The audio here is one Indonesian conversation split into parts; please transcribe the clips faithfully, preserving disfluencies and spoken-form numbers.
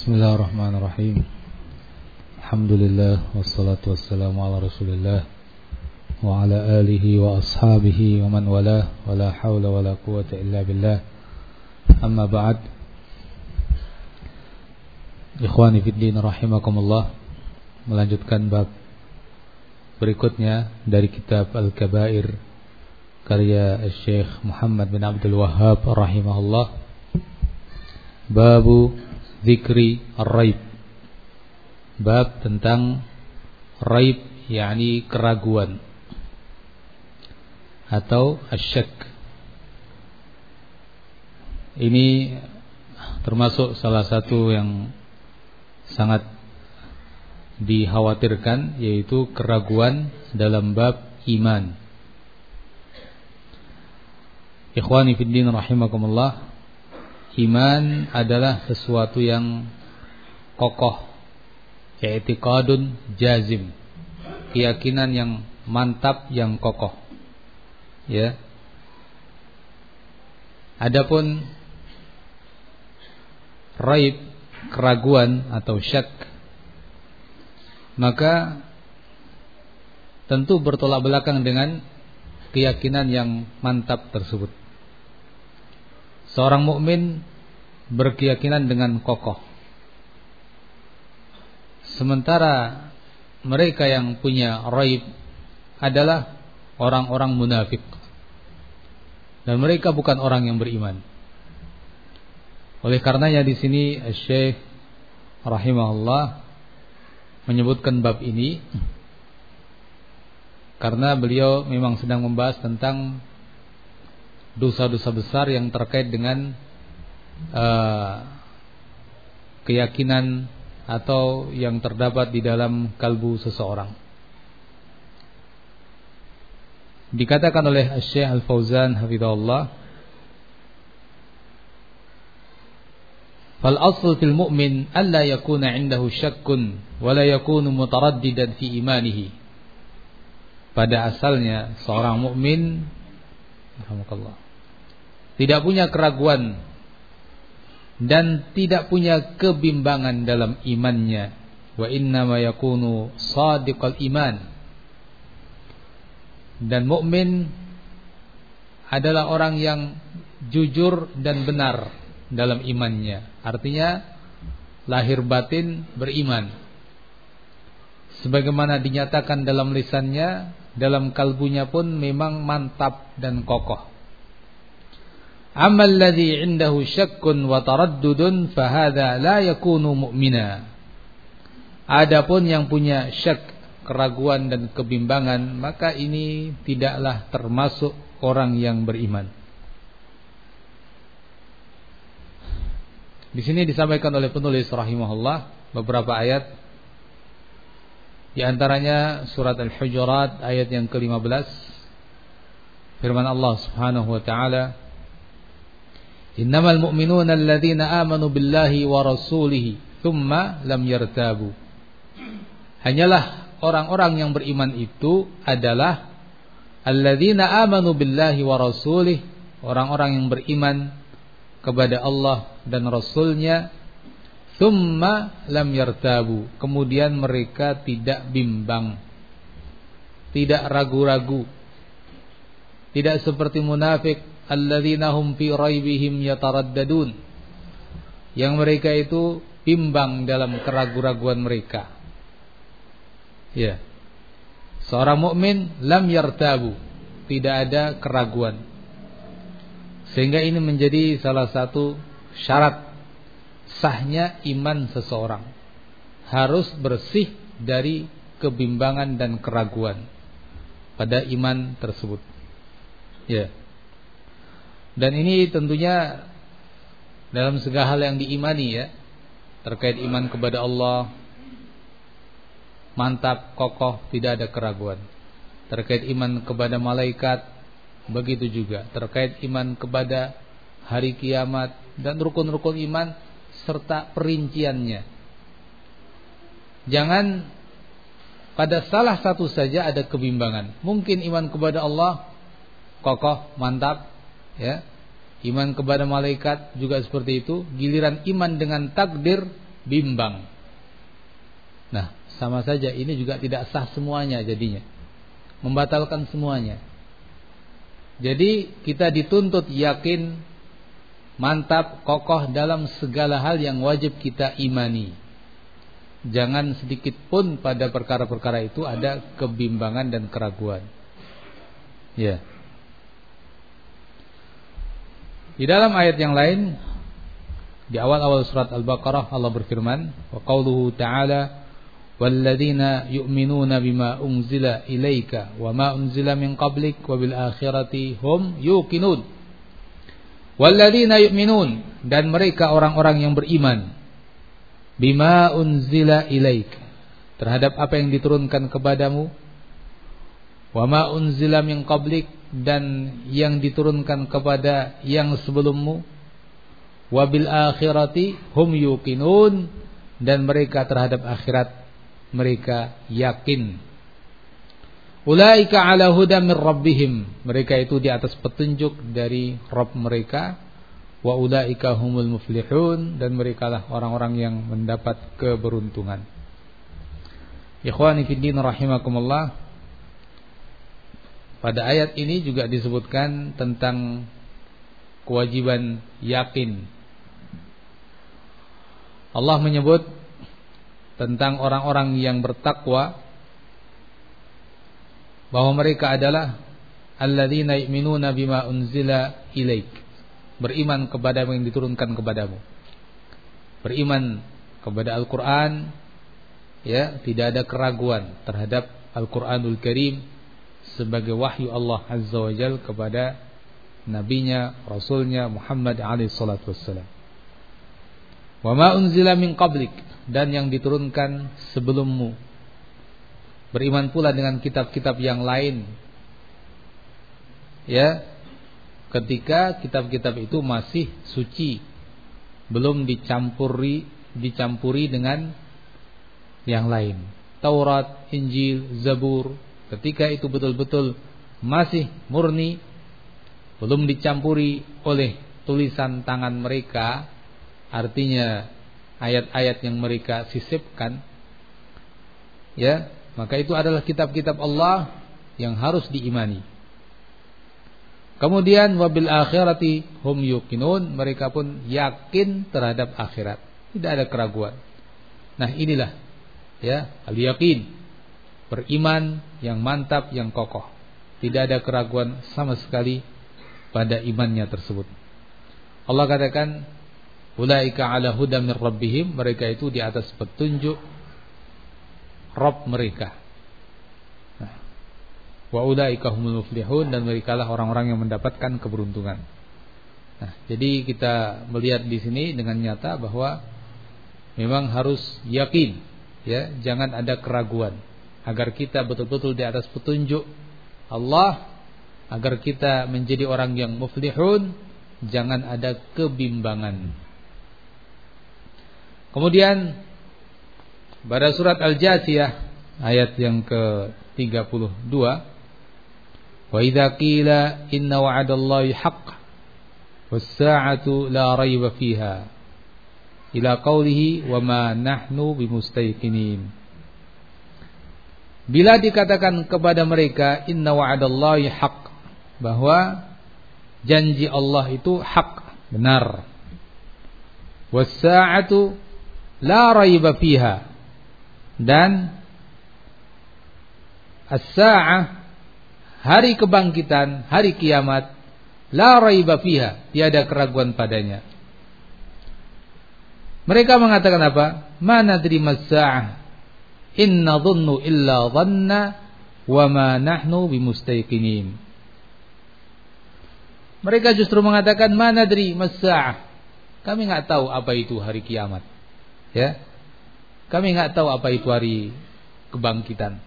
Bismillahirrahmanirrahim. Alhamdulillah wassalatu wassalamu ala Rasulillah wa ala alihi wa ashabihi wa man walah wa la hawla wa la quwwata illa billah. Amma ba'd. Ikhwani fid din rahimakumullah. Melanjutkan bab berikutnya dari kitab Al-Kabair karya Syekh Muhammad bin Abdul Wahhab rahimahullah. Babu Zikri ar-raib. Bab tentang raib, yakni keraguan atau asyak. Ini termasuk salah satu yang sangat dikhawatirkan, yaitu keraguan dalam bab iman. Ikhwani fiddin rahimakumullah. Iman adalah sesuatu yang kokoh, i'tiqadun jazim, keyakinan yang mantap, yang kokoh. Ya. Adapun raib, keraguan atau syak, maka tentu bertolak belakang dengan keyakinan yang mantap tersebut. Seorang mukmin berkeyakinan dengan kokoh, sementara mereka yang punya raib adalah orang-orang munafik, dan mereka bukan orang yang beriman. Oleh karenanya di sini Syekh rahimahullah menyebutkan bab ini karena beliau memang sedang membahas tentang dosa-dosa besar yang terkait dengan uh, keyakinan atau yang terdapat di dalam kalbu seseorang. Dikatakan oleh Syekh Al-Fauzan hafizahullah, fal asl fil mu'min alla yakuna 'indahu syakkun wa la yakunu mutaraddidan fi imanihi. Pada asalnya seorang mukmin alhamdulillah tidak punya keraguan dan tidak punya kebimbangan dalam imannya. Wa innama yakunu shadiqal iman. Dan mukmin adalah orang yang jujur dan benar dalam imannya. Artinya lahir batin beriman. Sebagaimana dinyatakan dalam lisannya, dalam kalbunya pun memang mantap dan kokoh. Amal ladzi 'indahu syakkun wa taraddudun fahadha la yakunu mu'mina. Adapun yang punya syak, keraguan dan kebimbangan, maka ini tidaklah termasuk orang yang beriman. Di sini disampaikan oleh penulis rahimahullah beberapa ayat, di antaranya surat Al-Hujurat ayat yang ke lima belas. Firman Allah Subhanahu wa taala, innamal mu'minuna alladzina amanu billahi wa rasulihi thumma lam yartabu. Hanyalah orang-orang yang beriman itu adalah alladzina amanu billahi wa rasulihi, orang-orang yang beriman kepada Allah dan Rasulnya, thumma lam yartabu, kemudian mereka tidak bimbang, tidak ragu-ragu, tidak seperti munafik alladzina hum fi raibihim yataraddadun, yang mereka itu bimbang dalam keraguan-raguan mereka. Ya. Seorang mukmin lam yartabu, tidak ada keraguan. Sehingga ini menjadi salah satu syarat sahnya iman seseorang. Harus bersih dari kebimbangan dan keraguan pada iman tersebut. Ya. Dan ini tentunya dalam segala hal yang diimani, ya, terkait iman kepada Allah, mantap, kokoh, tidak ada keraguan. Terkait iman kepada malaikat, begitu juga. Terkait iman kepada hari kiamat dan rukun-rukun iman serta perinciannya. Jangan pada salah satu saja ada kebimbangan. Mungkin iman kepada Allah kokoh, mantap, ya. Iman kepada malaikat juga seperti itu. Giliran iman dengan takdir bimbang. Nah, sama saja ini juga tidak sah semuanya jadinya. Membatalkan semuanya. Jadi kita dituntut yakin, mantap, kokoh dalam segala hal yang wajib kita imani. Jangan sedikit pun pada perkara-perkara itu ada kebimbangan dan keraguan. Ya. Di dalam ayat yang lain, di awal-awal surat Al-Baqarah Allah berfirman, wa qauluhu ta'ala walladzina yu'minuna bima unzila ilaika wa ma unzila min qablik wa bil akhirati hum yuqinun. Walladzina yu'minun, dan mereka orang-orang yang beriman, bima unzila ilaika, terhadap apa yang diturunkan kepadamu, wa ma unzila min qablik, dan yang diturunkan kepada yang sebelummu, wa bil akhirati hum yuqinun, dan mereka terhadap akhirat mereka yakin. Ulaika ala hudan min rabbihim, mereka itu di atas petunjuk dari Rabb mereka. Wa ulaika humul muflihun, dan merekalah orang-orang yang mendapat keberuntungan. Ikhwani fiddin rahimakumullah, pada ayat ini juga disebutkan tentang kewajiban yakin. Allah menyebut tentang orang-orang yang bertakwa bahwa mereka adalah alladzina yu'minuna bima unzila ilaik, beriman kepada yang diturunkan kepadamu, beriman kepada Al-Quran, ya, tidak ada keraguan terhadap Al-Quranul Karim sebagai wahyu Allah Azza wa Jalla kepada nabinya, rasulnya Muhammad alaihi salatu wassalam. Wa ma unzila min qablik, dan yang diturunkan sebelummu. Beriman pula dengan kitab-kitab yang lain, ya, ketika kitab-kitab itu masih suci, belum dicampuri dicampuri dengan yang lain. Taurat, Injil, Zabur, ketika itu betul-betul masih murni, belum dicampuri oleh tulisan tangan mereka, artinya ayat-ayat yang mereka sisipkan, ya, maka itu adalah kitab-kitab Allah yang harus diimani. Kemudian wabil akhirati hum yuqinun, mereka pun yakin terhadap akhirat, tidak ada keraguan. Nah, inilah, ya, al-yaqin, beriman yang mantap, yang kokoh, tidak ada keraguan sama sekali pada imannya tersebut. Allah katakan ulaika ala hudan min rabbihim, mereka itu di atas petunjuk Rabb mereka. Nah, wa ulaika humul muflihun, dan merekalah orang-orang yang mendapatkan keberuntungan. Nah, jadi kita melihat di sini dengan nyata bahwa memang harus yakin, ya, jangan ada keraguan, agar kita betul-betul di atas petunjuk Allah, agar kita menjadi orang yang muflihun, jangan ada kebimbangan. Kemudian pada surat Al-Jasiyah ayat yang ke tiga puluh dua, wa idza qila inna wa'adallahi haqq was-sa'atu la raiba fiha ila qawlihi wa ma nahnu bimustayqinin. Bila dikatakan kepada mereka inna wa'adallahi haqq, bahwa janji Allah itu hak, benar, was-sa'atu la raiba fiha, dan as-sa'ah, hari kebangkitan, hari kiamat, la raiba fiha, tiada keraguan padanya. Mereka mengatakan apa? Ma nadri mas-sa'ah, inna dhunnu illa dhanna wa ma nahnu bimustayqinin. Mereka justru mengatakan ma nadri mas-sa'ah, kami enggak tahu apa itu hari kiamat, ya. Kami enggak tahu apa itu hari kebangkitan.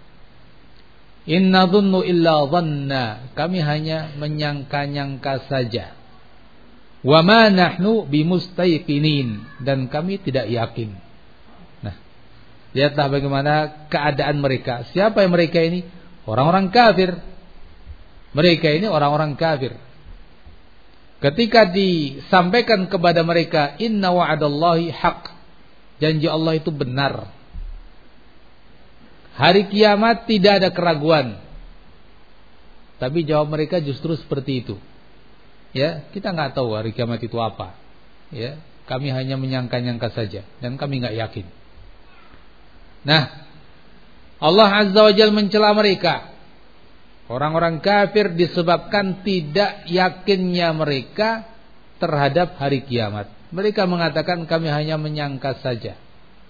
Inna dhunnu illa dhanna, kami hanya menyangka-nyangka saja. Wa ma nahnu bimustayqinin, dan kami tidak yakin. Nah, lihatlah bagaimana keadaan mereka. Siapa yang mereka ini? Orang-orang kafir. Mereka ini orang-orang kafir. Ketika disampaikan kepada mereka inna wa'adallahi haqq, janji Allah itu benar. Hari kiamat tidak ada keraguan. Tapi jawab mereka justru seperti itu. Ya, kita nggak tahu hari kiamat itu apa. Ya, kami hanya menyangka-nyangka saja dan kami nggak yakin. Nah, Allah Azza wa Jalla mencela mereka. Orang-orang kafir disebabkan tidak yakinnya mereka terhadap hari kiamat. Mereka mengatakan kami hanya menyangka saja.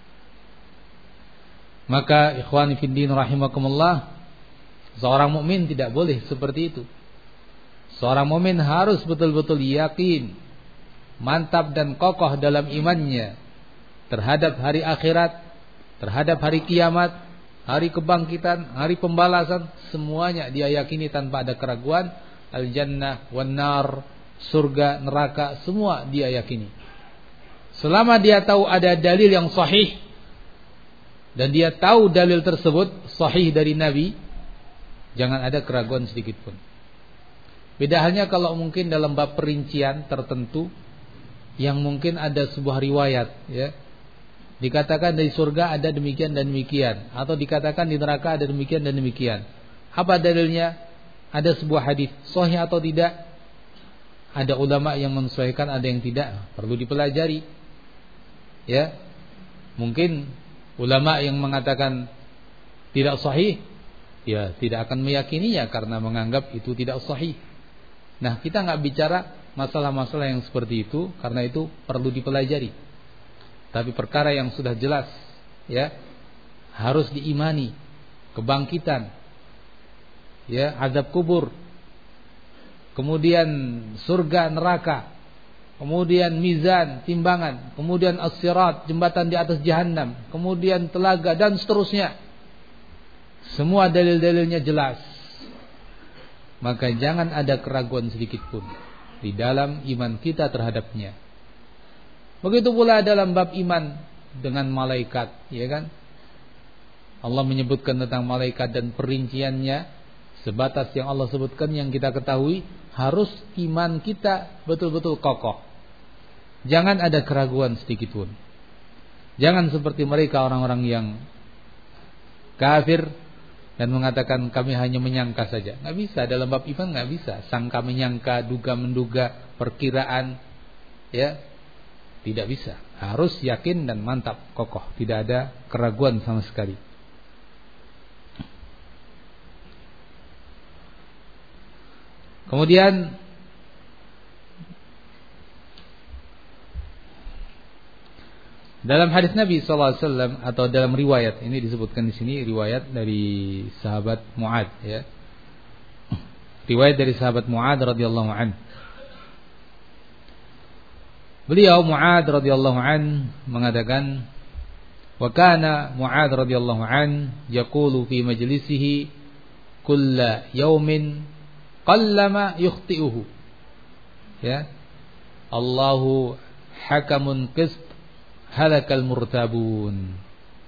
Maka ikhwani fiddin rahimakumullah, seorang mukmin tidak boleh seperti itu. Seorang mukmin harus betul-betul yakin, mantap dan kokoh dalam imannya terhadap hari akhirat, terhadap hari kiamat, hari kebangkitan, hari pembalasan, semuanya dia yakini tanpa ada keraguan. Al-jannah wan nar, surga, neraka, semua dia yakini. Selama dia tahu ada dalil yang sahih dan dia tahu dalil tersebut sahih dari Nabi, jangan ada keraguan sedikit pun. Beda halnya kalau mungkin dalam bab perincian tertentu yang mungkin ada sebuah riwayat, ya, dikatakan di surga ada demikian dan demikian, atau dikatakan di neraka ada demikian dan demikian. Apa dalilnya? Ada sebuah hadis sahih atau tidak? Ada ulama yang mensesuaikan, ada yang tidak. Perlu dipelajari. Ya, mungkin ulama yang mengatakan tidak sahih, ya tidak akan meyakininya karena menganggap itu tidak sahih. Nah, kita nggak bicara masalah-masalah yang seperti itu, karena itu perlu dipelajari. Tapi perkara yang sudah jelas, ya, harus diimani. Kebangkitan, ya, azab kubur, kemudian surga neraka, kemudian mizan timbangan, kemudian as-sirat jembatan di atas jahanam, kemudian telaga dan seterusnya. Semua dalil-dalilnya jelas. Maka jangan ada keraguan sedikit pun di dalam iman kita terhadapnya. Begitu pula dalam bab iman dengan malaikat, ya kan? Allah menyebutkan tentang malaikat dan perinciannya sebatas yang Allah sebutkan, yang kita ketahui. Harus iman kita betul-betul kokoh. Jangan ada keraguan sedikit pun. Jangan seperti mereka orang-orang yang kafir dan mengatakan kami hanya menyangka saja. Nggak bisa, dalam bab iman nggak bisa. Sangka menyangka, duga menduga, perkiraan, ya, tidak bisa. Harus yakin dan mantap, kokoh, tidak ada keraguan sama sekali. Kemudian dalam hadis Nabi sallallahu alaihi wasallam, atau dalam riwayat, ini disebutkan di sini riwayat dari sahabat Mu'ad, ya. Riwayat dari sahabat Mu'ad radhiyallahu an. Beliau Mu'ad radhiyallahu an mengatakan, wa kana Mu'ad radhiyallahu an yaqulu fi majlisihi kulla yaumin qallama yukhti'uhu, ya, Allahu hakamun qist halakal murtabun.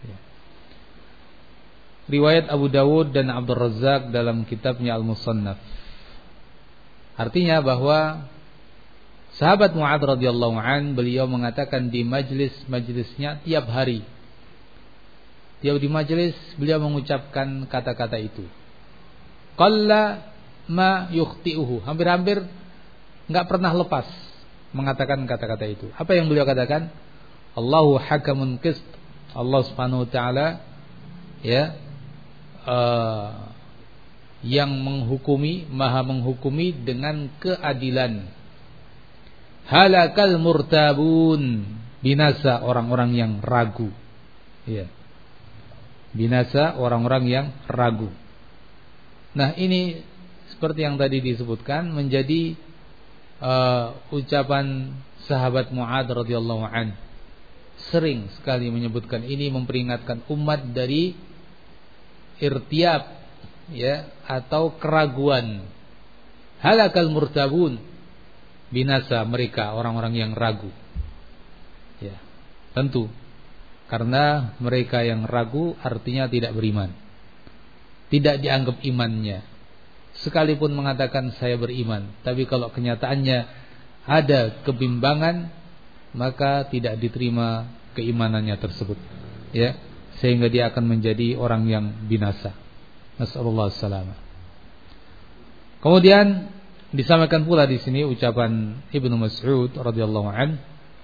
Riwayat Abu Dawud dan Abdul Razzaq dalam kitabnya Al-Musannaf. Artinya bahwa sahabat Mu'ad radhiyallahu an, beliau mengatakan di majlis-majlisnya tiap hari, tiap di majlis beliau mengucapkan kata-kata itu. Qalla ma yukhti'uhu, hampir-hampir enggak pernah lepas mengatakan kata-kata itu. Apa yang beliau katakan? Allahu hakamun qist, Allah Subhanahu wa taala, ya, uh, yang menghukumi, maha menghukumi dengan keadilan. Halakal murtabun, binasa orang-orang yang ragu, ya, binasa orang-orang yang ragu. Nah, ini seperti yang tadi disebutkan menjadi uh, ucapan sahabat Mu'ad radhiyallahu an. Sering sekali menyebutkan ini, memperingatkan umat dari irtiab, ya, atau keraguan. Halakal murtabun, binasa mereka orang-orang yang ragu. Ya, tentu karena mereka yang ragu artinya tidak beriman, tidak dianggap imannya. Sekalipun mengatakan saya beriman, tapi kalau kenyataannya ada kebimbangan, maka tidak diterima keimanannya tersebut, ya, sehingga dia akan menjadi orang yang binasa. Nasallallahu alaihi. Kemudian disampaikan pula di sini ucapan Ibnu Mas'ud radhiyallahu an.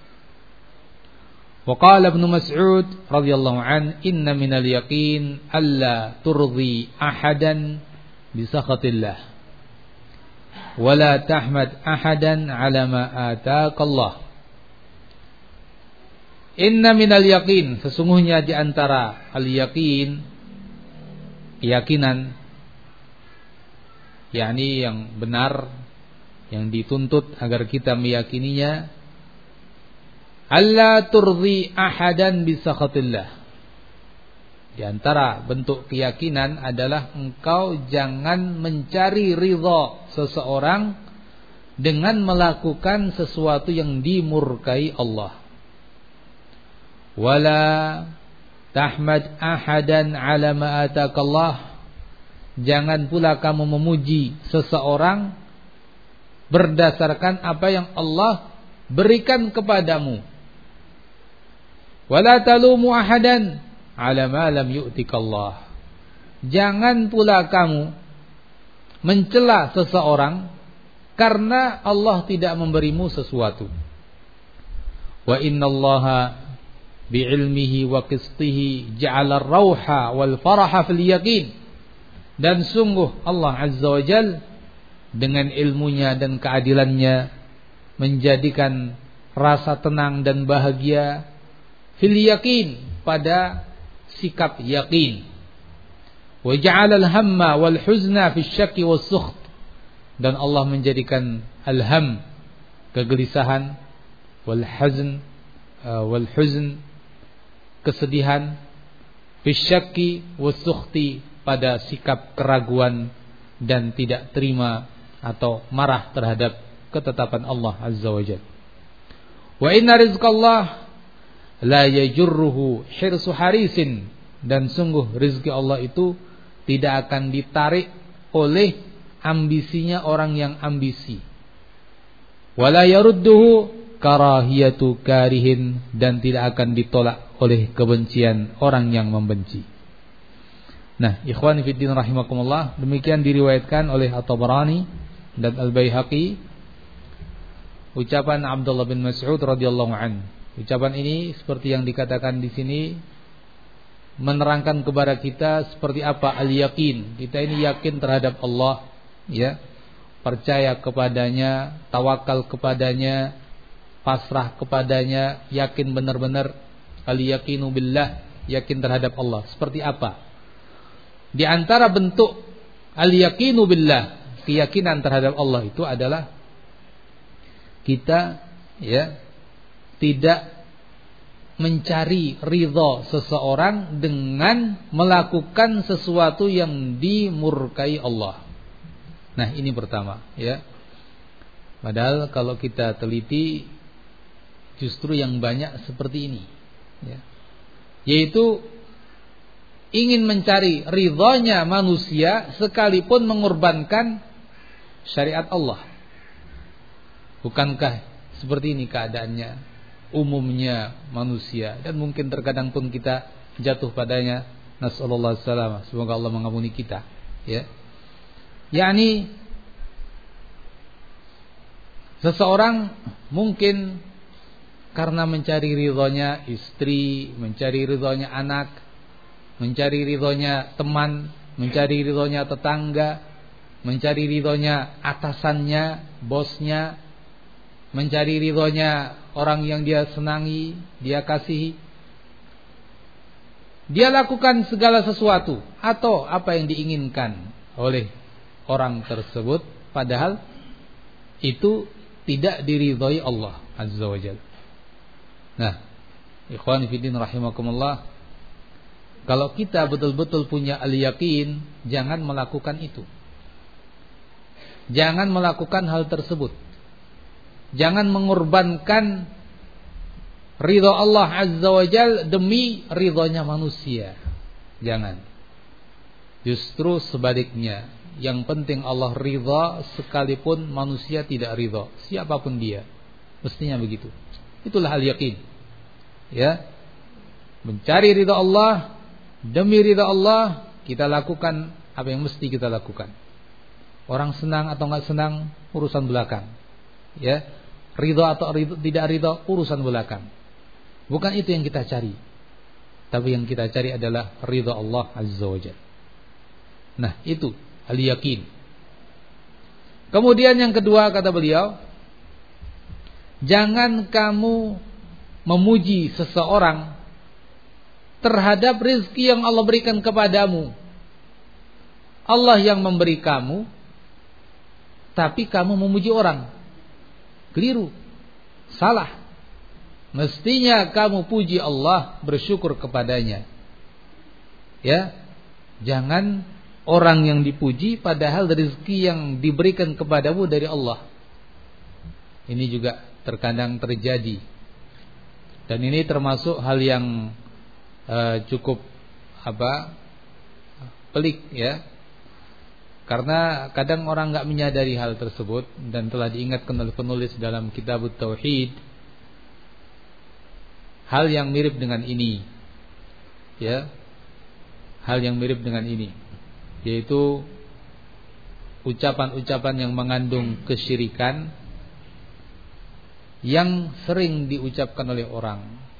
Wa qala Ibnu Mas'ud radhiyallahu an, inna minal yaqin alla turdi ahadan bi sakhatillah wa la tahmad ahadan ala ma ataaka Allah. Inna minal yaqin, sesungguhnya di antara al-yaqin, keyakinan, yakni yang benar, yang dituntut agar kita meyakininya, alla turdi ahadan bi sakhatillah. Di antara bentuk keyakinan adalah engkau jangan mencari ridha seseorang dengan melakukan sesuatu yang dimurkai Allah. Wala tahmad ahadan ala ma ataakallah. Jangan pula kamu memuji seseorang berdasarkan apa yang Allah berikan kepadamu. Wala talumu ahadan ala ma lam yu'tikallah. Jangan pula kamu mencela seseorang karena Allah tidak memberimu sesuatu. Wa innallaha bi'ilmihi wa qistihi ja'ala ar-rauha wal faraha fil yaqin. Dan sungguh Allah Azza wa Jal dengan ilmunya dan keadilannya menjadikan rasa tenang dan bahagia fil yaqin, pada sikap yakin. Wa ja'ala al-hamma wal huzna fi syakki was sukht. Dan Allah menjadikan al-ham, kegelisahan, wal hazn uh, wal huzn, kesedihan, fisyaki wasukhti, pada sikap keraguan dan tidak terima atau marah terhadap ketetapan Allah Azza wa Jalla. Wa inna rizqallah la yajurruhu hirsu harisin. Dan sungguh rizki Allah itu tidak akan ditarik oleh ambisinya orang yang ambisi. Wa la yarudduhu karahiyatu karihin. Dan tidak akan ditolak oleh kebencian orang yang membenci. Nah, ikhwani fiddin rahimakumullah, demikian diriwayatkan oleh At-Tabarani dan Al-Baihaqi ucapan Abdullah bin Mas'ud radhiyallahu an. Ucapan ini seperti yang dikatakan di sini menerangkan kepada kita seperti apa al-yaqin. Kita ini yakin terhadap Allah, ya, percaya kepadanya, tawakal kepadanya, pasrah kepadanya, yakin benar-benar al-yaqinu billah, yakin terhadap Allah. Seperti apa? Di antara bentuk al-yaqinu billah, keyakinan terhadap Allah itu adalah kita, ya, tidak mencari ridha seseorang dengan melakukan sesuatu yang dimurkai Allah. Nah, ini pertama, ya. Padahal kalau kita teliti justru yang banyak seperti ini, ya. Yaitu ingin mencari ridhanya manusia sekalipun mengorbankan syariat Allah. Bukankah seperti ini keadaannya umumnya manusia, dan mungkin terkadang pun kita jatuh padanya. Nasallallahu alaihi wasallam, semoga Allah mengampuni kita, ya. yakni seseorang mungkin karena mencari ridhonya istri, mencari ridhonya anak, mencari ridhonya teman, mencari ridhonya tetangga, mencari ridhonya atasannya, bosnya, mencari ridhonya orang yang dia senangi, dia kasihi. Dia lakukan segala sesuatu atau apa yang diinginkan oleh orang tersebut, padahal itu tidak diridhoi Allah Azza wa Jalla. Nah, ikhwan fillah rahimakumullah, kalau kita betul-betul punya al-yaqin, jangan melakukan itu. Jangan melakukan hal tersebut. Jangan mengorbankan ridha Allah Azza wa Jalla demi ridhonya manusia. Jangan. Justru sebaliknya, yang penting Allah ridha sekalipun manusia tidak ridha, siapapun dia. Mestinya begitu. Itulah al-yaqin. Ya. mencari ridha Allah, demi ridha Allah kita lakukan apa yang mesti kita lakukan. Orang senang atau enggak senang urusan belakang. Ya, ridha atau ridha, tidak ridha urusan belakang. Bukan itu yang kita cari. Tapi yang kita cari adalah ridha Allah Azza wa Jalla. Nah, itu al-yaqin. Kemudian yang kedua kata beliau, jangan kamu memuji seseorang terhadap rezeki yang Allah berikan kepadamu. Allah yang memberi kamu, tapi kamu memuji orang. Keliru. Salah. Mestinya kamu puji Allah, bersyukur kepadanya. Ya. Jangan orang yang dipuji padahal rezeki yang diberikan kepadamu dari Allah. Ini juga terkadang terjadi. Dan ini termasuk hal yang uh, cukup apa? pelik ya. Karena kadang orang enggak menyadari hal tersebut dan telah diingatkan oleh penulis dalam kitab Tauhid hal yang mirip dengan ini. Ya. Hal yang mirip dengan ini, yaitu ucapan-ucapan yang mengandung kesyirikan yang sering diucapkan oleh orang.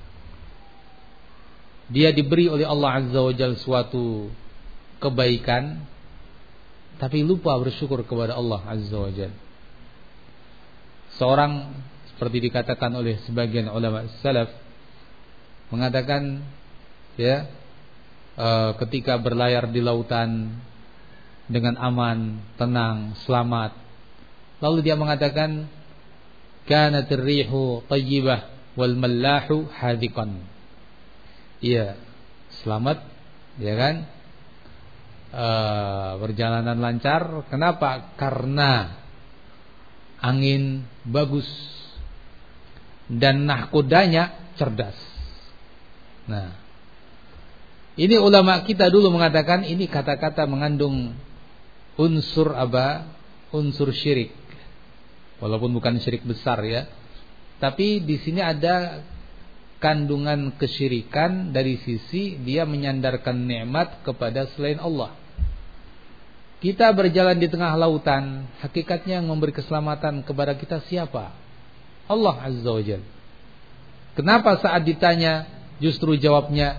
Dia diberi oleh Allah Azza wa Jalla suatu kebaikan, tapi lupa bersyukur kepada Allah Azza wa Jalla. Seorang seperti dikatakan oleh sebagian ulama salaf mengatakan ya, e, ketika berlayar di lautan dengan aman, tenang, selamat, lalu dia mengatakan kanatir rihu tayyibah wal mallahu hadiqan. Iya, selamat, ya kan? E, perjalanan lancar. Kenapa? Karena angin bagus dan nahkodanya cerdas. Nah, ini ulama kita dulu mengatakan ini kata-kata mengandung unsur apa? Unsur syirik. Walaupun bukan syirik besar ya. Tapi di sini ada kandungan kesyirikan dari sisi dia menyandarkan nikmat kepada selain Allah. Kita berjalan di tengah lautan, hakikatnya yang memberi keselamatan kepada kita siapa? Allah Azza wa Jalla. Kenapa saat ditanya justru jawabnya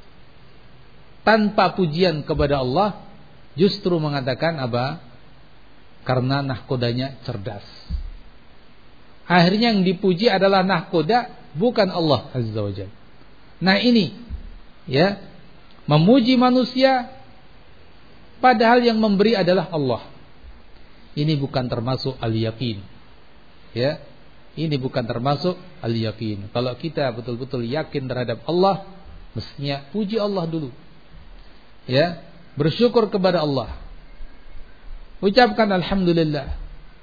tanpa pujian kepada Allah, justru mengatakan apa? Karena nahkodanya cerdas. Akhirnya yang dipuji adalah nahkoda, bukan Allah Azza wa Jalla. Nah ini ya, memuji manusia padahal yang memberi adalah Allah. Ini bukan termasuk al-yaqin. Ya. Ini bukan termasuk al-yaqin. Kalau kita betul-betul yakin terhadap Allah, mestinya puji Allah dulu. Ya, bersyukur kepada Allah. Ucapkan alhamdulillah.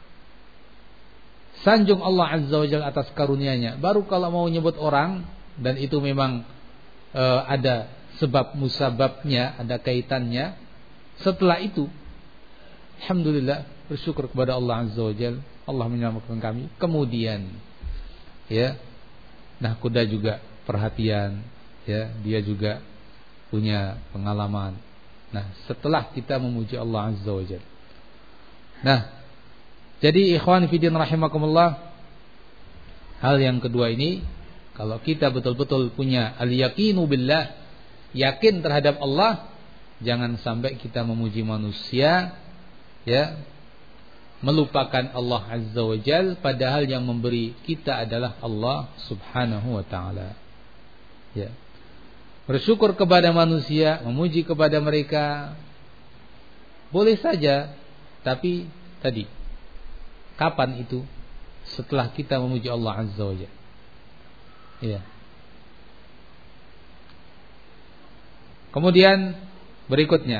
Sanjung Allah Azza wa Jalla atas karunia-Nya. Baru kalau mau nyebut orang dan itu memang e, ada sebab musababnya, ada kaitannya, setelah itu alhamdulillah, bersyukur kepada Allah Azza wa Jalla. Allah menyelamatkan kami. Kemudian ya, nah kuda juga perhatian ya, dia juga punya pengalaman. Nah, setelah kita memuji Allah Azza wa Jalla. Nah, jadi ikhwan fillah rahimakumullah, hal yang kedua ini, kalau kita betul-betul punya al-yaqinu billah, yakin terhadap Allah, jangan sampai kita memuji manusia ya, melupakan Allah Azza wa Jalla, padahal yang memberi kita adalah Allah Subhanahu wa ta'ala. Ya. Bersyukur kepada manusia, memuji kepada mereka boleh saja, tapi tadi kapan itu? Setelah kita memuji Allah Azza wa Jalla. Ya. Kemudian berikutnya,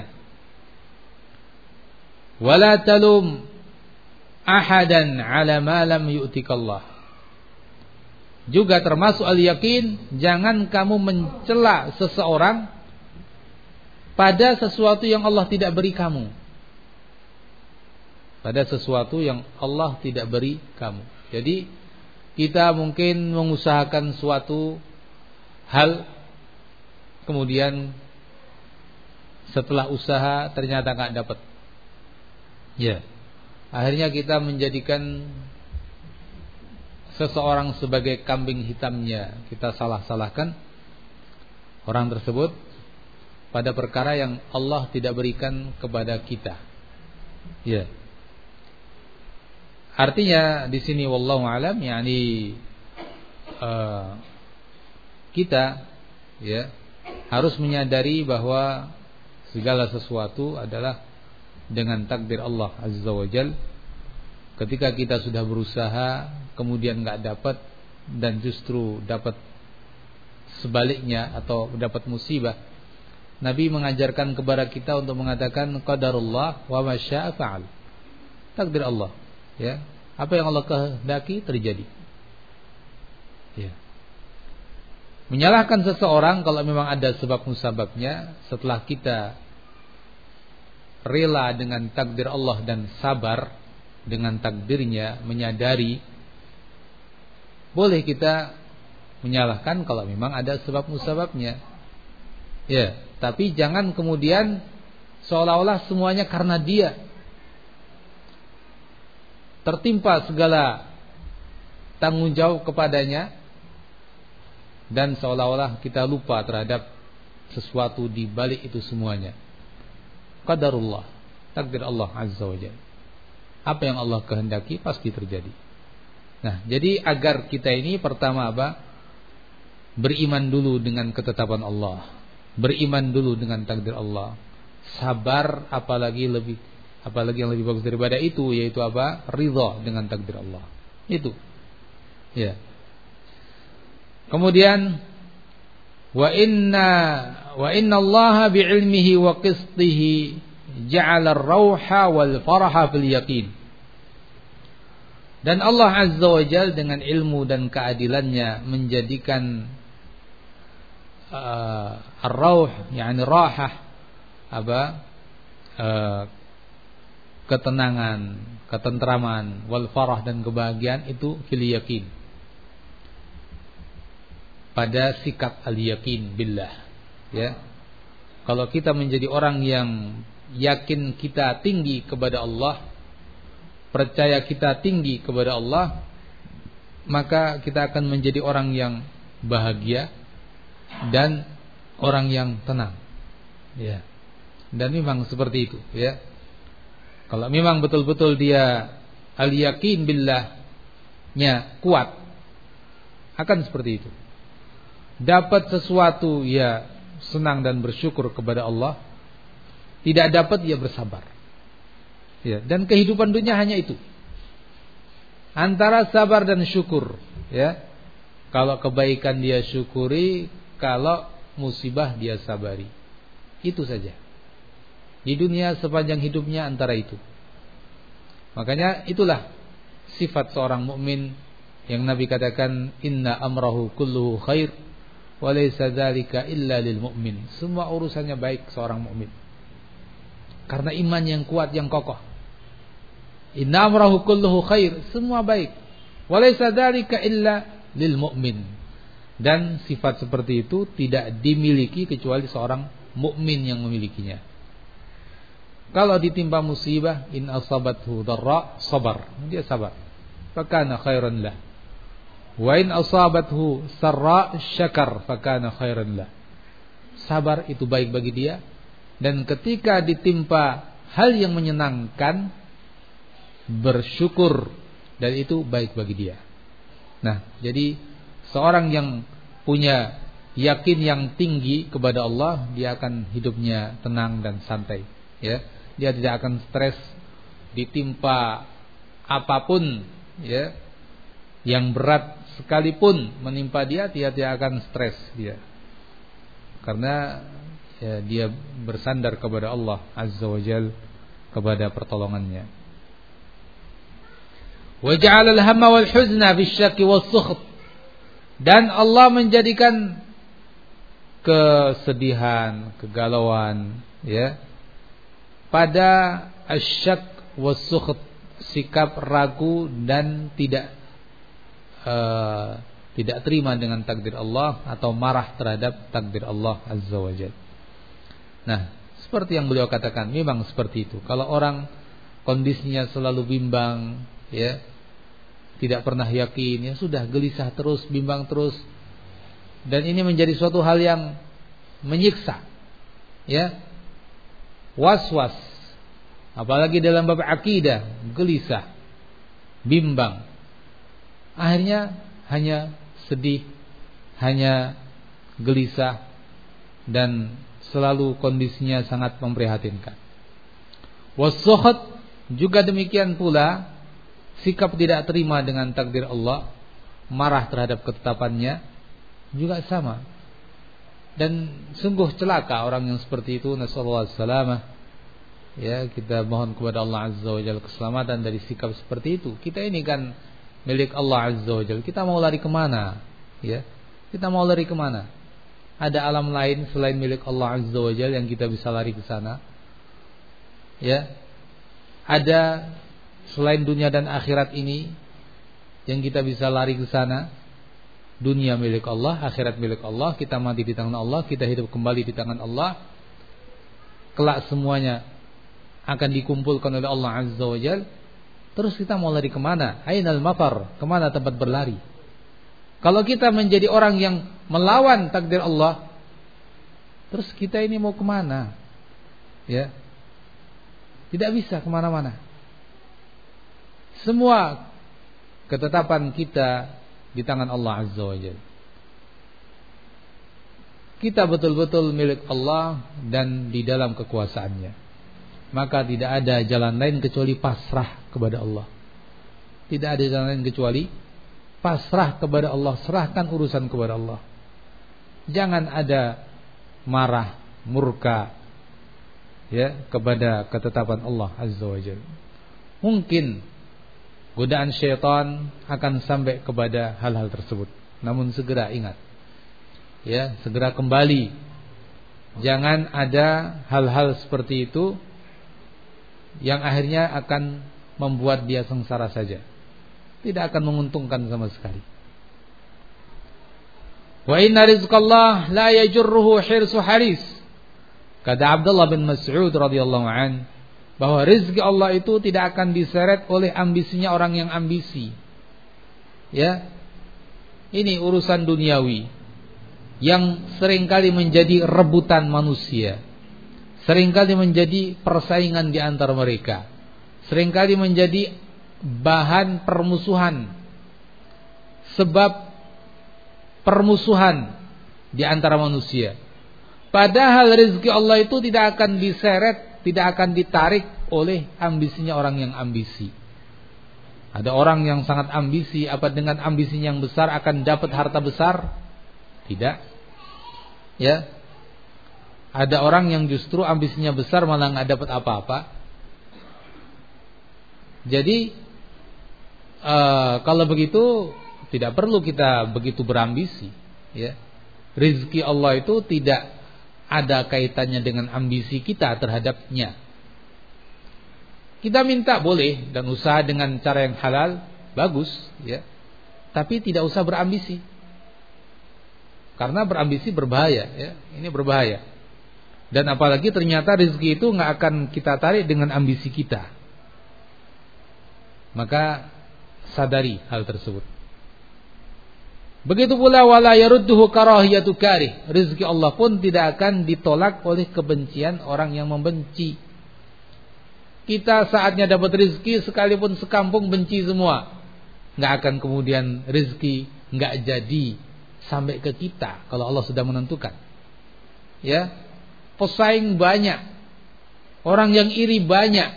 wala talum ahadan ala ma lam yu'tikallah. Juga termasuk al-yaqin, jangan kamu mencela seseorang pada sesuatu yang Allah tidak beri kamu. Pada sesuatu yang Allah tidak beri kamu. Jadi kita mungkin mengusahakan suatu hal kemudian setelah usaha ternyata nggak dapat. Ya, akhirnya kita menjadikan seseorang sebagai kambing hitamnya, kita salah-salahkan orang tersebut pada perkara yang Allah tidak berikan kepada kita. Ya. Artinya di sini wallahu alam, yakni uh, kita ya harus menyadari bahwa segala sesuatu adalah dengan takdir Allah Azza wa Jal. Ketika kita sudah berusaha kemudian enggak dapat dan justru dapat sebaliknya atau dapat musibah, Nabi mengajarkan kepada kita untuk mengatakan qadarullah wa ma syaa fa'al. Takdir Allah, ya. Apa yang Allah kehendaki terjadi. Ya. Menyalahkan seseorang kalau memang ada sebab musababnya, setelah kita rela dengan takdir Allah dan sabar dengan takdirnya, menyadari, boleh kita menyalahkan kalau memang ada sebab musababnya. Ya, tapi jangan kemudian seolah-olah semuanya karena dia, tertimpa segala tanggung jawab kepadanya, dan seolah-olah kita lupa terhadap sesuatu di balik itu semuanya. Qadarullah, takdir Allah Azza wa Jalla. Apa yang Allah kehendaki pasti terjadi. Nah, jadi agar kita ini pertama apa? Beriman dulu dengan ketetapan Allah, beriman dulu dengan takdir Allah, sabar, apalagi lebih apalagi yang lebih bagus daripada itu, yaitu apa? Ridha dengan takdir Allah. Itu. Ya. Kemudian wa inna wa inna Allah bi'ilmihi wa qistihi ja'ala ar-rauha wal faraha fil yaqin. Dan Allah Azza wa Jalla dengan ilmu dan keadilannya menjadikan uh, ar-rauh, yakni rahah, apa? Uh, ketenangan, ketentraman, wal farah dan kebahagiaan itu fil yaqin, pada sikap al-yaqin billah. Ya. Kalau kita menjadi orang yang yakin kita tinggi kepada Allah, percaya kita tinggi kepada Allah, maka kita akan menjadi orang yang bahagia dan orang yang tenang. Ya. Dan memang seperti itu, ya. Kalau memang betul-betul dia al-yaqin billahnya kuat, akan seperti itu. Dapat sesuatu ya senang dan bersyukur kepada Allah, tidak dapat ya bersabar. Ya, dan kehidupan dunia hanya itu. Antara sabar dan syukur, ya. Kalau kebaikan dia syukuri, kalau musibah dia sabari. Itu saja. Di dunia sepanjang hidupnya antara itu. Makanya itulah sifat seorang mukmin yang Nabi katakan inna amrahu kulluhu khair wa laysa dzalika illa lil mu'min. Semua urusannya baik seorang mukmin. Karena iman yang kuat, yang kokoh. Inna amrahu kulluhu khair, semua baik. Wa laysa dzalika illa lil mu'min. Dan sifat seperti itu tidak dimiliki kecuali seorang mukmin yang memilikinya. Kalau ditimpa musibah, in asabathu dharra sabar, dia sabar, fakana khairan lah. Wa in asabathu sarra syakar, fakana khairan lah. Sabar itu baik bagi dia, dan ketika ditimpa hal yang menyenangkan, bersyukur, dan itu baik bagi dia. Nah, jadi seorang yang punya yakin yang tinggi kepada Allah, dia akan hidupnya tenang dan santai, ya. Dia tidak akan stres ditimpa apapun, ya, yang berat sekalipun menimpa dia, dia tidak akan stres dia, karena ya, dia bersandar kepada Allah Azza wa Jal, kepada pertolongannya. Wa ja'ala al-hamma wal huzna bisyakki was-sukht. Dan Allah menjadikan kesedihan, kegalauan, ya, pada asyak was-sukht, sikap ragu dan tidak uh, tidak terima dengan takdir Allah atau marah terhadap takdir Allah Azza wa Jalla. Nah, seperti yang beliau katakan, memang seperti itu. Kalau orang kondisinya selalu bimbang, ya, tidak pernah yakin, ya sudah gelisah terus, bimbang terus, dan ini menjadi suatu hal yang menyiksa, ya, was-was, apalagi dalam bab akidah, gelisah, bimbang, akhirnya hanya sedih, hanya gelisah, dan selalu kondisinya sangat memprihatinkan. Was-sukhat, juga demikian pula, sikap tidak terima dengan takdir Allah, marah terhadap ketetapannya, juga sama. Dan sungguh celaka orang yang seperti itu. Nasallallahu alaihi wasallam. Ya, kita mohon kepada Allah Azza wa Jalla keselamatan dari sikap seperti itu. Kita ini kan milik Allah Azza wa Jalla. Kita mau lari kemana? Ya, kita mau lari kemana? Ada alam lain selain milik Allah Azza wa Jalla yang kita bisa lari ke sana? Ya, ada selain dunia dan akhirat ini yang kita bisa lari ke sana? Dunia milik Allah, akhirat milik Allah, kita mati di tangan Allah, kita hidup kembali di tangan Allah. Kelak semuanya akan dikumpulkan oleh Allah Azza wa Jalla. Terus kita mau lari kemana? Ainal mafar, kemana tempat berlari? Kalau kita menjadi orang yang melawan takdir Allah, terus kita ini mau kemana? Ya, tidak bisa kemana-mana. Semua ketetapan kita di tangan Allah Azza wa Jalla. Kita betul-betul milik Allah dan di dalam kekuasaannya. Maka tidak ada jalan lain kecuali pasrah kepada Allah. Tidak ada jalan lain kecuali pasrah kepada Allah, serahkan urusan kepada Allah. Jangan ada marah, murka, ya, kepada ketetapan Allah Azza wa Jalla. Mungkin godaan syaitan akan sampai kepada hal-hal tersebut. Namun segera ingat, ya, segera kembali. Jangan ada hal-hal seperti itu yang akhirnya akan membuat dia sengsara saja, tidak akan menguntungkan sama sekali. Wa inna rizqallah la yajurruhu hirsu haris. Kata Abdullah bin Mas'ud radhiyallahu an, bahwa rezeki Allah itu tidak akan diseret oleh ambisinya orang yang ambisi. Ya, ini urusan duniawi yang seringkali menjadi rebutan manusia, seringkali menjadi persaingan di antara mereka, seringkali menjadi bahan permusuhan, sebab permusuhan di antara manusia. Padahal rezeki Allah itu tidak akan diseret, tidak akan ditarik oleh ambisinya orang yang ambisi. Ada orang yang sangat ambisi, apa dengan ambisinya yang besar akan dapat harta besar? Tidak. Ya. Ada orang yang justru ambisinya besar malah nggak dapat apa-apa. Jadi uh, kalau begitu tidak perlu kita begitu berambisi. Ya. Rizki Allah itu tidak ada kaitannya dengan ambisi kita terhadapnya. Kita minta boleh dan usaha dengan cara yang halal, bagus, ya. Tapi tidak usah berambisi. Karena berambisi berbahaya, ya. Ini berbahaya. Dan apalagi ternyata rezeki itu nggak akan kita tarik dengan ambisi kita. Maka sadari hal tersebut. Begitu pula wala yarudduhu karahiyatu karih. Rezeki Allah pun tidak akan ditolak oleh kebencian orang yang membenci. Kita saatnya dapat rezeki sekalipun sekampung benci semua, nggak akan kemudian rezeki nggak jadi sampai ke kita kalau Allah sudah menentukan. Ya, pesaing banyak, orang yang iri banyak,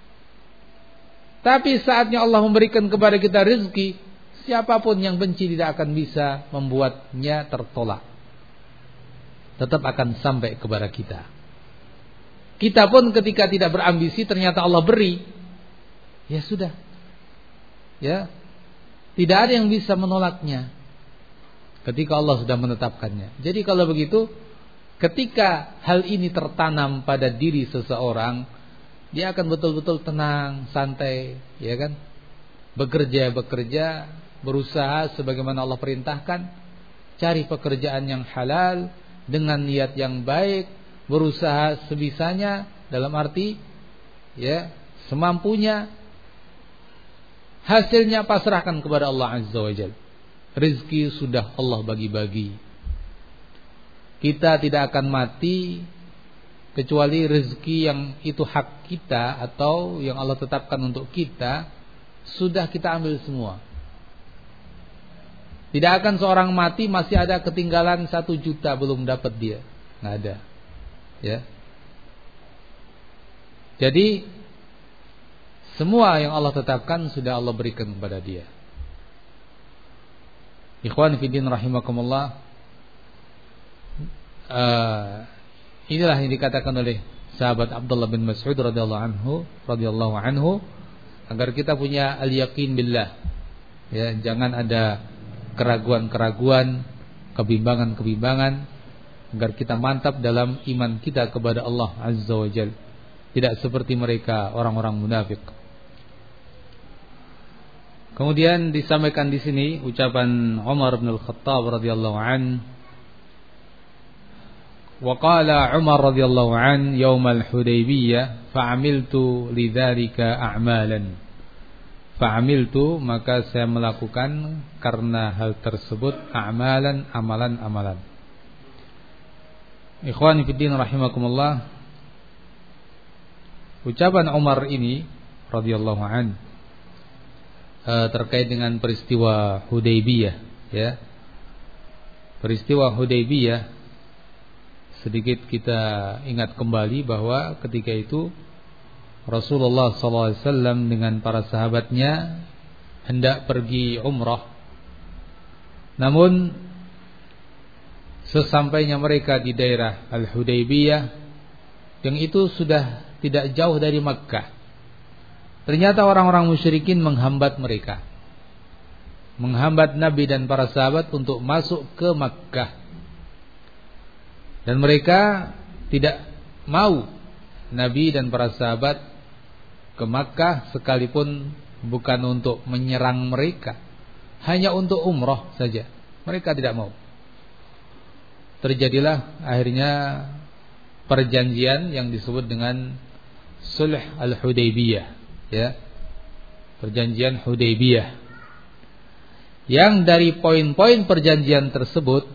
tapi saatnya Allah memberikan kepada kita rezeki, siapapun yang benci tidak akan bisa membuatnya tertolak. Tetap akan sampai kepada kita. Kita pun ketika tidak berambisi ternyata Allah beri, ya sudah, ya, tidak ada yang bisa menolaknya ketika Allah sudah menetapkannya. Jadi kalau begitu, ketika hal ini tertanam pada diri seseorang, dia akan betul-betul tenang, santai, ya kan, bekerja bekerja berusaha sebagaimana Allah perintahkan, cari pekerjaan yang halal dengan niat yang baik, berusaha sebisanya, dalam arti ya semampunya. Hasilnya pasrahkan kepada Allah Azza wa Jalla. Rizki sudah Allah bagi-bagi. Kita tidak akan mati kecuali rezeki yang itu hak kita atau yang Allah tetapkan untuk kita sudah kita ambil semua. Tidak akan seorang mati masih ada ketinggalan satu juta belum dapat dia, nggak ada. Ya. Jadi semua yang Allah tetapkan sudah Allah berikan kepada dia. Ikhwan fillah rahimakumullah. Uh, inilah yang dikatakan oleh sahabat Abdullah bin Mas'ud radhiyallahu anhu, radhiyallahu anhu, agar kita punya al-yaqin billah. Ya, jangan ada keraguan-keraguan, kebimbangan-kebimbangan, agar kita mantap dalam iman kita kepada Allah Azza wa Jalla. Tidak seperti mereka orang-orang munafik. Kemudian disampaikan di sini ucapan Umar bin Al-Khattab radhiyallahu an. Wa qala Umar radhiyallahu an yaum al-Hudaybiyah fa'amiltu lidzalika a'malan. Fa'amiltu, maka saya melakukan karena hal tersebut a'malan, amalan-amalan. Ikhwani fiddin rahimakumullah. Ucapan Umar ini radhiyallahu an terkait dengan peristiwa Hudaybiyah, ya. Peristiwa Hudaybiyah, sedikit kita ingat kembali bahwa ketika itu Rasulullah sallallahu alaihi wasallam dengan para sahabatnya hendak pergi umrah. Namun sesampainya mereka di daerah Al-Hudaybiyah, yang itu sudah tidak jauh dari Makkah, ternyata orang-orang musyrikin menghambat mereka, menghambat Nabi dan para sahabat untuk masuk ke Makkah. Dan mereka tidak mau Nabi dan para sahabat ke Makkah, sekalipun bukan untuk menyerang mereka, hanya untuk umrah saja. Mereka tidak mau. Terjadilah akhirnya perjanjian yang disebut dengan Sulh Al-Hudaybiyah, ya, perjanjian Hudaybiyah, yang dari poin-poin perjanjian tersebut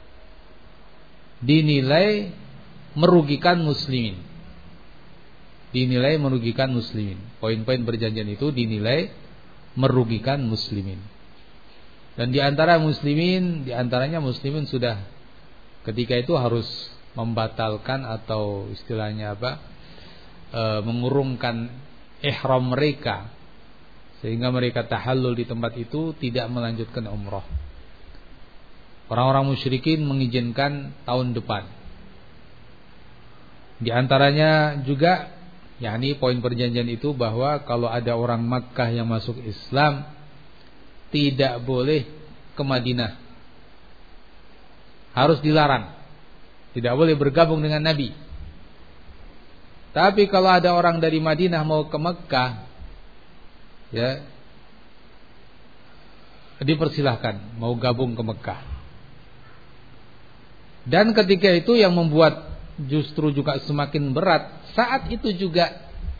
dinilai merugikan muslimin, dinilai merugikan muslimin. Poin-poin perjanjian itu dinilai merugikan muslimin. Dan di antara muslimin, di antaranya muslimin sudah ketika itu harus membatalkan atau istilahnya apa, e, mengurungkan ihram mereka, sehingga mereka tahallul di tempat itu, tidak melanjutkan umrah. Orang-orang musyrikin mengizinkan tahun depan. Di antaranya juga, yakni poin perjanjian itu, bahwa kalau ada orang Makkah yang masuk Islam tidak boleh ke Madinah, harus dilarang, tidak boleh bergabung dengan Nabi. Tapi kalau ada orang dari Madinah mau ke Mekah, ya, dipersilahkan mau gabung ke Mekah. Dan ketika itu yang membuat justru juga semakin berat, saat itu juga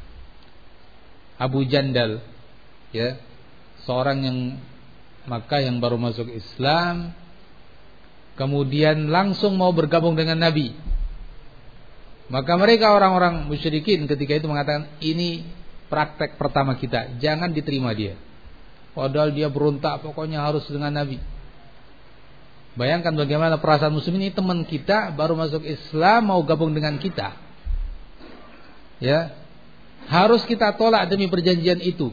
Abu Jandal, ya, seorang yang Makkah yang baru masuk Islam, kemudian langsung mau bergabung dengan Nabi. Maka mereka orang-orang musyrikin ketika itu mengatakan, ini praktek pertama kita, jangan diterima dia. Padahal dia berontak, pokoknya harus dengan Nabi. Bayangkan bagaimana perasaan muslimin, ini teman kita baru masuk Islam mau gabung dengan kita, ya, harus kita tolak demi perjanjian itu.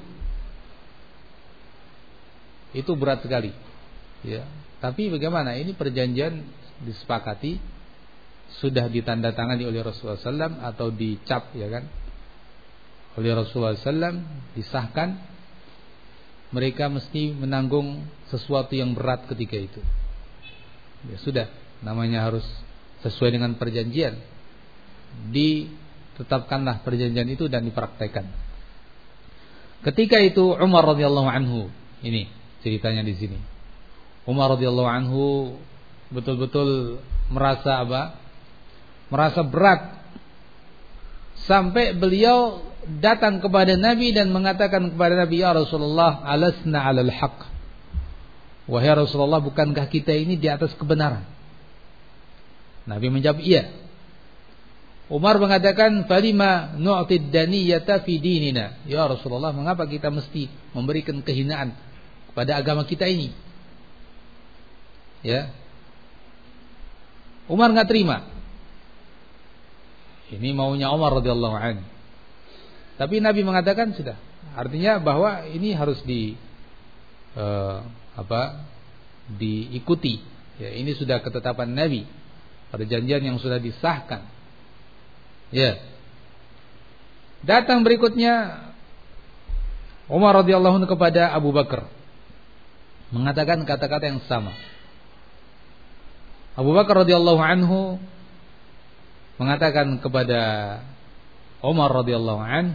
Itu berat sekali, ya. Tapi bagaimana, ini perjanjian disepakati, sudah ditandatangani oleh Rasulullah sallallahu alaihi wasallam atau dicap, ya kan, oleh Rasulullah sallallahu alaihi wasallam, disahkan. Mereka mesti menanggung sesuatu yang berat ketika itu. Ya sudah, namanya harus sesuai dengan perjanjian. Ditetapkanlah perjanjian itu dan dipraktekkan. Ketika itu Umar radhiyallahu anhu ini ceritanya di sini. Umar radhiyallahu anhu betul-betul merasa apa? Merasa berat sampai beliau datang kepada Nabi dan mengatakan kepada Nabi, ya Rasulullah, alasna 'alal haqq. Wahai Rasulullah, bukankah kita ini di atas kebenaran? Nabi menjawab, iya. Umar mengatakan, falima nu'tid daniyata fi dinina. Ya Rasulullah, mengapa kita mesti memberikan kehinaan kepada agama kita ini? Ya. Umar enggak terima. Ini maunya Umar radhiyallahu anhu. Tapi Nabi mengatakan sudah. Artinya bahwa ini harus di uh, apa? diikuti. Ya, ini sudah ketetapan Nabi. Perjanjian yang sudah disahkan. Ya. Datang berikutnya Umar radhiyallahu anhu kepada Abu Bakar, mengatakan kata-kata yang sama. Abu Bakar radhiyallahu anhu mengatakan kepada Umar radhiyallahu anhu,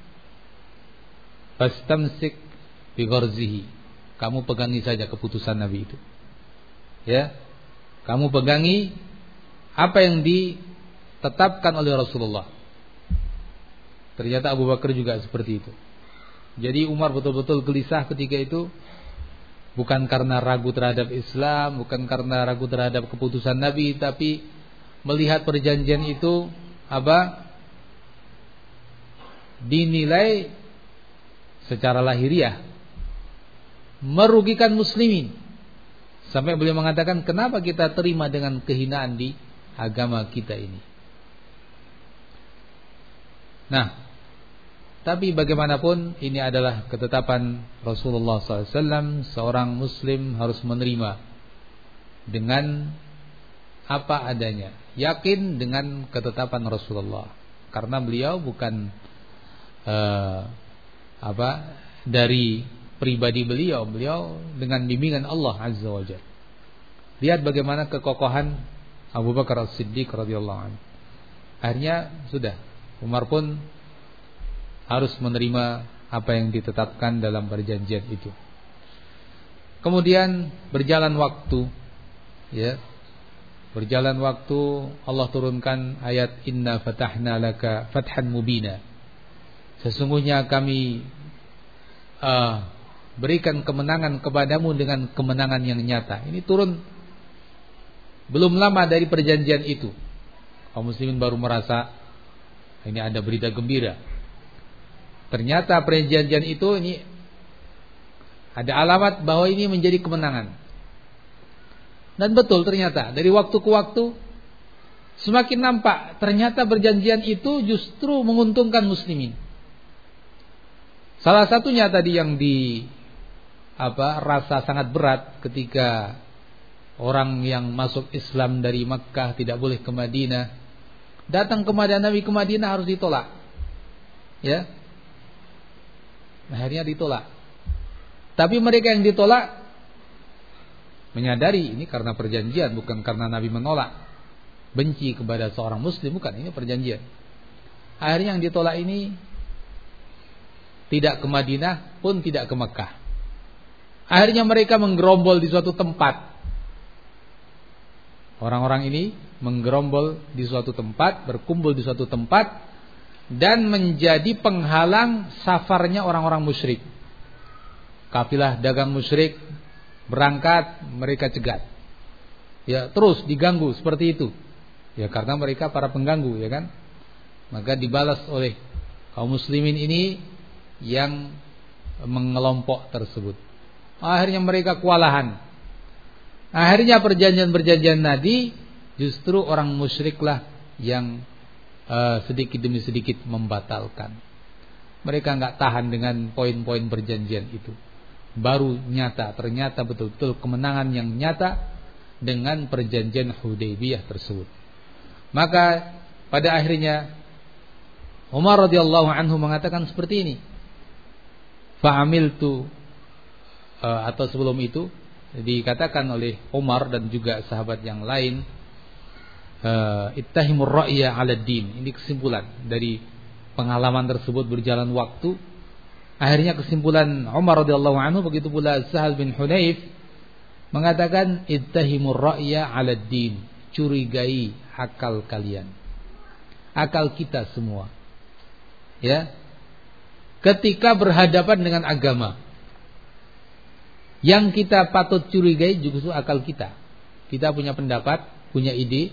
fastamsik bi gharzihi. Kamu pegangi saja keputusan Nabi itu. Ya. Kamu pegangi apa yang ditetapkan oleh Rasulullah. Ternyata Abu Bakar juga seperti itu. Jadi Umar betul-betul gelisah ketika itu, bukan karena ragu terhadap Islam, bukan karena ragu terhadap keputusan Nabi, tapi melihat perjanjian itu apa? dinilai secara lahiriah merugikan muslimin. Sampai beliau mengatakan, kenapa kita terima dengan kehinaan di agama kita ini? Nah, tapi bagaimanapun ini adalah ketetapan Rasulullah shallallahu alaihi wasallam. Seorang muslim harus menerima dengan apa adanya, yakin dengan ketetapan Rasulullah, karena beliau bukan uh, apa dari pribadi beliau, beliau dengan bimbingan Allah Azza wa Jalla. Lihat bagaimana kekokohan Abu Bakar As-Siddiq radhiyallahu anhu. Akhirnya sudah, Umar pun harus menerima apa yang ditetapkan dalam perjanjian itu. Kemudian berjalan waktu, ya. Berjalan waktu, Allah turunkan ayat Inna fatahna laka fathan mubina. Sesungguhnya kami uh, berikan kemenangan kepadamu dengan kemenangan yang nyata. Ini turun belum lama dari perjanjian itu. Kaum muslimin baru merasa ini ada berita gembira. Ternyata perjanjian itu ini ada alamat bahwa ini menjadi kemenangan. Dan betul ternyata dari waktu ke waktu semakin nampak ternyata perjanjian itu justru menguntungkan muslimin. Salah satunya tadi yang di apa rasa sangat berat ketika orang yang masuk Islam dari Makkah tidak boleh ke Madinah, datang ke Madinah, Nabi ke Madinah harus ditolak. Ya. Akhirnya ditolak. Tapi mereka yang ditolak menyadari ini karena perjanjian, bukan karena Nabi menolak, benci kepada seorang muslim, bukan, ini perjanjian. Akhirnya yang ditolak ini tidak ke Madinah pun tidak ke Mekah. Akhirnya mereka menggerombol di suatu tempat. Orang-orang ini menggerombol di suatu tempat, berkumpul di suatu tempat, dan menjadi penghalang safarnya orang-orang musyrik. Kafilah dagang musyrik berangkat, mereka cegat. Ya, terus diganggu seperti itu. Ya, karena mereka para pengganggu, ya kan? Maka dibalas oleh kaum muslimin ini yang mengelompok tersebut. Akhirnya mereka kewalahan. Akhirnya perjanjian-perjanjian Nabi justru orang musyriklah yang uh, sedikit demi sedikit membatalkan. Mereka enggak tahan dengan poin-poin perjanjian itu. Baru nyata, ternyata betul-betul kemenangan yang nyata dengan perjanjian Hudaybiyah tersebut. Maka pada akhirnya Umar radhiyallahu anhu mengatakan seperti ini. Fa'amiltu uh, atau sebelum itu dikatakan oleh Umar dan juga sahabat yang lain, uh, ittahimur ra'ya 'ala din. Ini kesimpulan dari pengalaman tersebut berjalan waktu. Akhirnya kesimpulan Umar radhiyallahu anhu, begitu pula Sahal bin Hunayf, mengatakan ittahimur ra'ya 'ala ad-din, curigai akal kalian, akal kita semua, ya, ketika berhadapan dengan agama. Yang kita patut curigai justru akal kita. Kita punya pendapat, punya ide,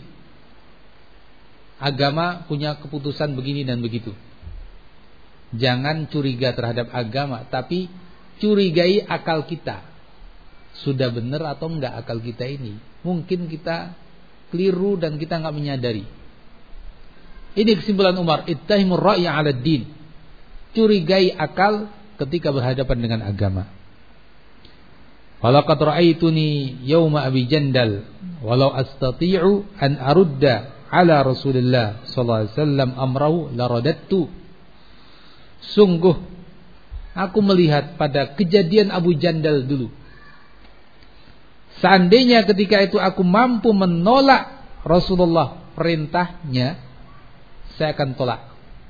agama punya keputusan begini dan begitu. Jangan curiga terhadap agama, tapi curigai akal kita. Sudah benar atau enggak akal kita ini? Mungkin kita keliru dan kita enggak menyadari. Ini kesimpulan Umar, ittahimur ra'ya 'ala ad-din. Curigai akal ketika berhadapan dengan agama. Walaqad ra'aituni yauma Abi Jandal walau astati'u an arudda 'ala Rasulillah sallallahu alaihi wasallam amrahu la radattu. Sungguh aku melihat pada kejadian Abu Jandal dulu. Seandainya ketika itu aku mampu menolak Rasulullah perintahnya, saya akan tolak.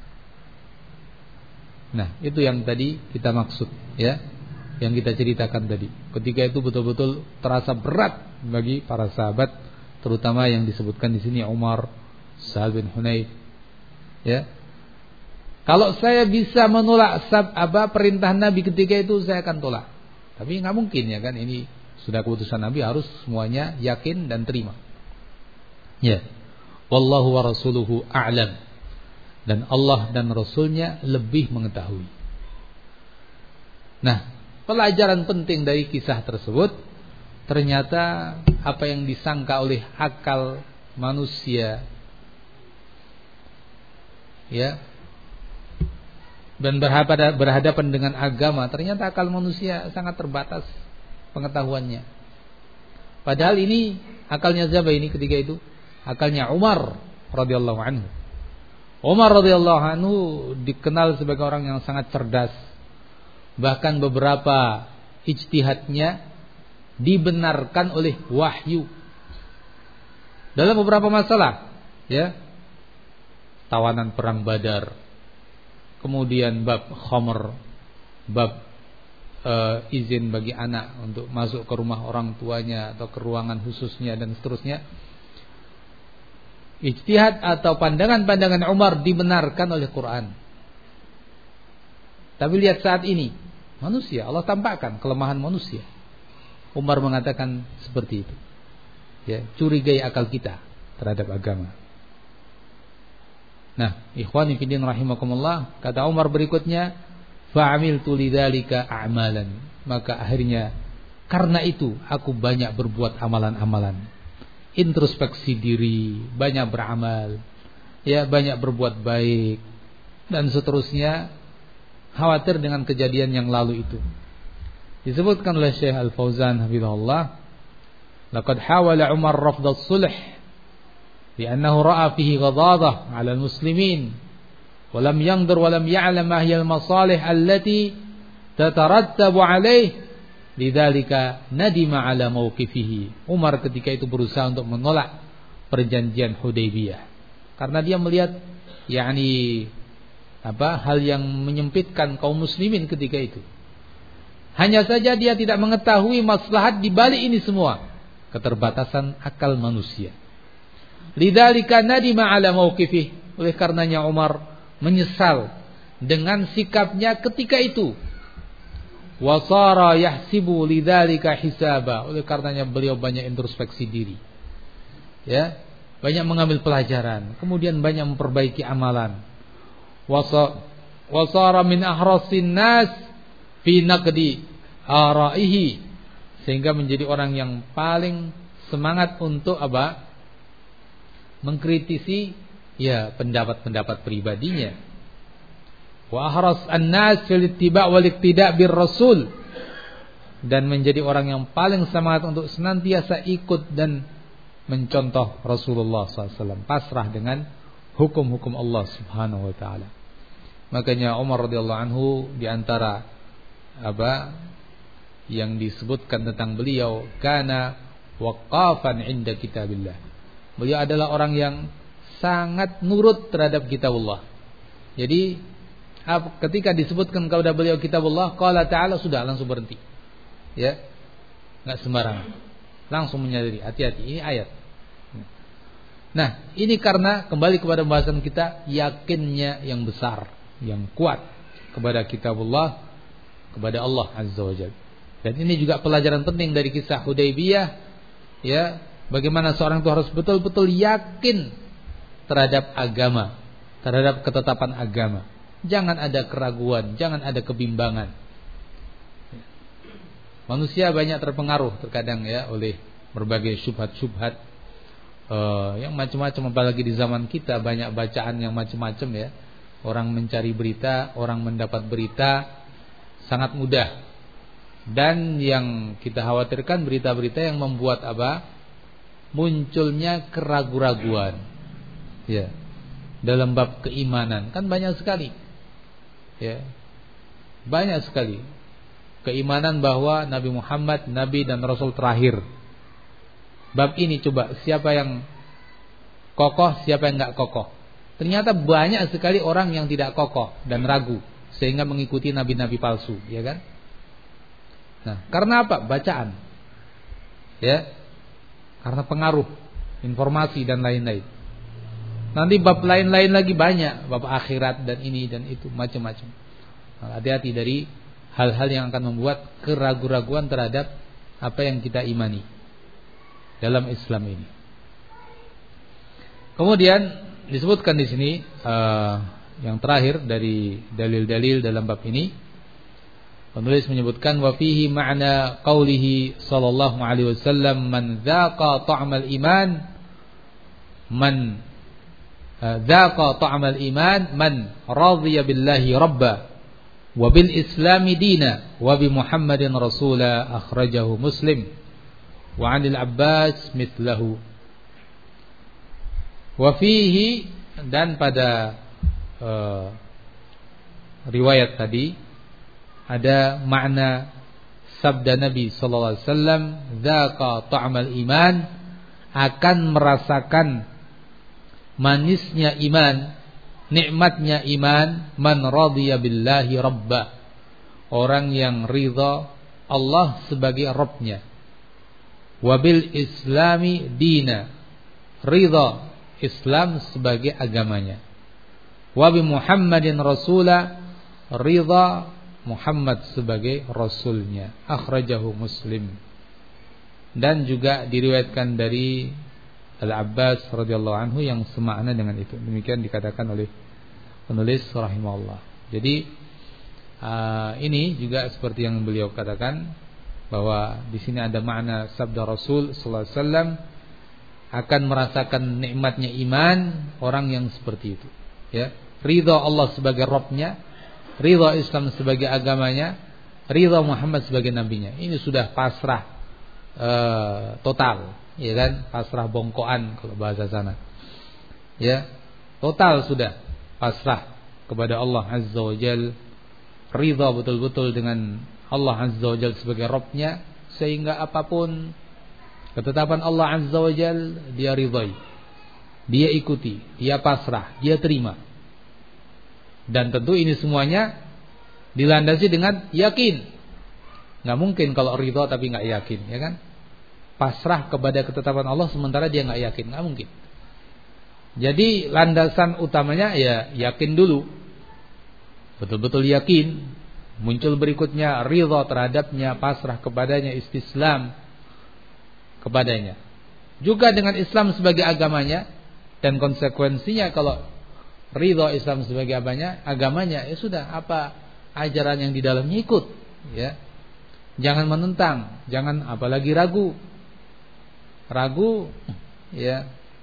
Nah, itu yang tadi kita maksud, ya, yang kita ceritakan tadi. Ketika itu betul-betul terasa berat bagi para sahabat, terutama yang disebutkan di sini Umar, Sa'ad bin Hunayf, ya. Kalau saya bisa menolak sab, apa perintah Nabi ketika itu, saya akan tolak. Tapi nggak mungkin, ya kan, ini sudah keputusan Nabi, harus semuanya yakin dan terima. Ya. Wallahu wa rasuluhu a'lam. Dan Allah dan Rasulnya lebih mengetahui. Nah, pelajaran penting dari kisah tersebut, ternyata apa yang disangka oleh akal manusia, ya, dan berhadapan dengan agama, ternyata akal manusia sangat terbatas pengetahuannya. Padahal ini akalnya siapa ini ketika itu? Akalnya Umar radhiyallahu anhu. Umar radhiyallahu anhu dikenal sebagai orang yang sangat cerdas. Bahkan beberapa ijtihadnya dibenarkan oleh wahyu dalam beberapa masalah, ya. Tawanan perang Badar, kemudian bab khamr, bab e, izin bagi anak untuk masuk ke rumah orang tuanya atau ke ruangan khususnya dan seterusnya. Ijtihad atau pandangan-pandangan Umar dibenarkan oleh Quran. Tapi lihat saat ini, manusia, Allah tampakkan kelemahan manusia. Umar mengatakan seperti itu, ya, curigai akal kita terhadap agama. Nah, ikhwani fillah rahimakumullah, kata Umar berikutnya, fa'amiltu lidzalika a'malan. Maka akhirnya karena itu aku banyak berbuat amalan-amalan. Introspeksi diri, banyak beramal, ya, banyak berbuat baik dan seterusnya, khawatir dengan kejadian yang lalu itu. Disebutkan oleh Syekh Al-Fauzan hafizahullah, laqad hawala Umar rafd as-sulh li'annahu ra'a fihi ghadadah 'ala al-muslimin wa lam yanzur wa lam ya'lam ma hiya al-masalih allati tatarattabu 'alayhi. Lidzalika nadima 'ala mauqifihi. Umar ketika itu berusaha untuk menolak perjanjian Hudaybiyah karena dia melihat yakni apa hal yang menyempitkan kaum muslimin ketika itu. Hanya saja dia tidak mengetahui maslahat di balik ini semua, keterbatasan akal manusia. Lidzalika nadima 'ala mauqifihi. Oleh karenanya Umar menyesal dengan sikapnya ketika itu. Wasara yahsibu lidzalika hisaba. Oleh karenanya beliau banyak introspeksi diri, ya, banyak mengambil pelajaran, kemudian banyak memperbaiki amalan. Wasara min ahrasin nas fi naqdi araihi, sehingga menjadi orang yang paling semangat untuk apa? Mengkritisi, ya, pendapat-pendapat pribadinya. Wa ahras an-nas fil ittiba' wal iqtida' bir rasul, dan menjadi orang yang paling semangat untuk senantiasa ikut dan mencontoh Rasulullah sallallahu alaihi wasallam, pasrah dengan hukum-hukum Allah Subhanahu wa taala. Makanya Umar radhiyallahu anhu di antara apa yang disebutkan tentang beliau, kana waqafan 'inda kitabillah. Beliau adalah orang yang sangat nurut terhadap kitabullah. Jadi ketika disebutkan kepada beliau kitabullah, qala ta'ala, sudah langsung berhenti. Ya. Enggak sembarangan. Langsung menyadari, hati-hati, ini ayat. Nah, ini karena kembali kepada pembahasan kita, yakinnya yang besar, yang kuat kepada kitabullah, kepada Allah Azza wa Jalla. Dan ini juga pelajaran penting dari kisah Hudaybiyah, ya, bagaimana seorang itu harus betul-betul yakin terhadap agama, terhadap ketetapan agama. Jangan ada keraguan, jangan ada kebimbangan. Manusia banyak terpengaruh terkadang ya oleh berbagai syubhat-syubhat uh, yang macam-macam, apalagi di zaman kita banyak bacaan yang macam-macam ya. Orang mencari berita, orang mendapat berita sangat mudah. Dan yang kita khawatirkan berita-berita yang membuat apa? Munculnya keraguan-raguan. Ya. Dalam bab keimanan kan banyak sekali. Ya. Banyak sekali keimanan bahwa Nabi Muhammad Nabi dan Rasul terakhir. Bab ini coba siapa yang kokoh, siapa yang enggak kokoh. Ternyata banyak sekali orang yang tidak kokoh dan ragu sehingga mengikuti nabi-nabi palsu, ya kan? Nah, karena apa? Bacaan. Ya. Karena pengaruh informasi dan lain-lain. Nanti bab lain-lain lagi banyak, bab akhirat dan ini dan itu macam-macam. Nah, hati-hati dari hal-hal yang akan membuat keraguan-raguan terhadap apa yang kita imani dalam Islam ini. Kemudian disebutkan di sini uh, yang terakhir dari dalil-dalil dalam bab ini, penulis menyebutkan wa fihi ma'na qaulihi sallallahu alaihi wasallam man dzaqa ta'mal iman man dzaqa ta'mal iman man radhiya billahi rabba wa bil islami dina wa bi Muhammadin rasula, akhrajahu Muslim wa 'anil Abbas mithlahu. Wa fihi, dan pada uh, riwayat tadi ada makna sabda Nabi sallallahu alaihi wasallam, dzaqa ta'mal iman, akan merasakan manisnya iman, nikmatnya iman, man radhiya billahi rabba, orang yang ridha Allah sebagai Rabbnya, wabil islami dina, ridha Islam sebagai agamanya, wabi Muhammadin rasula, ridha Muhammad sebagai rasulnya, akhrajahu Muslim. Dan juga diriwayatkan dari Al-Abbas radhiyallahu anhu yang semakna dengan itu. Demikian dikatakan oleh penulis rahimahullah. Jadi uh, ini juga seperti yang beliau katakan, bahwa di sini ada makna sabda Rasul sallallahu alaihi wasallam, akan merasakan nikmatnya iman orang yang seperti itu, ya. Ridha Allah sebagai Rabbnya, ridha Islam sebagai agamanya, ridha Muhammad sebagai nabinya. Ini sudah pasrah uh, total, ya kan? Pasrah bongkoan kalau bahasa sana. Ya, total sudah pasrah kepada Allah Azza wa Jalla, ridha betul-betul dengan Allah Azza wa Jalla sebagai Rabbnya, sehingga apapun ketetapan Allah Azza wa Jalla dia ridhai, dia ikuti, dia pasrah, dia terima. Dan tentu ini semuanya dilandasi dengan yakin. Nggak mungkin kalau ridha tapi nggak yakin, ya kan? Pasrah kepada ketetapan Allah sementara dia nggak yakin, nggak mungkin. Jadi landasan utamanya ya yakin dulu, betul-betul yakin. Muncul berikutnya ridha terhadapnya, pasrah kepadanya, istislam kepadanya. Juga dengan Islam sebagai agamanya, dan konsekuensinya kalau ridha Islam sebagai agamanya, agamanya ya sudah, apa ajaran yang di dalamnya ikut, ya. Jangan menentang, jangan apalagi ragu. Ragu, ya.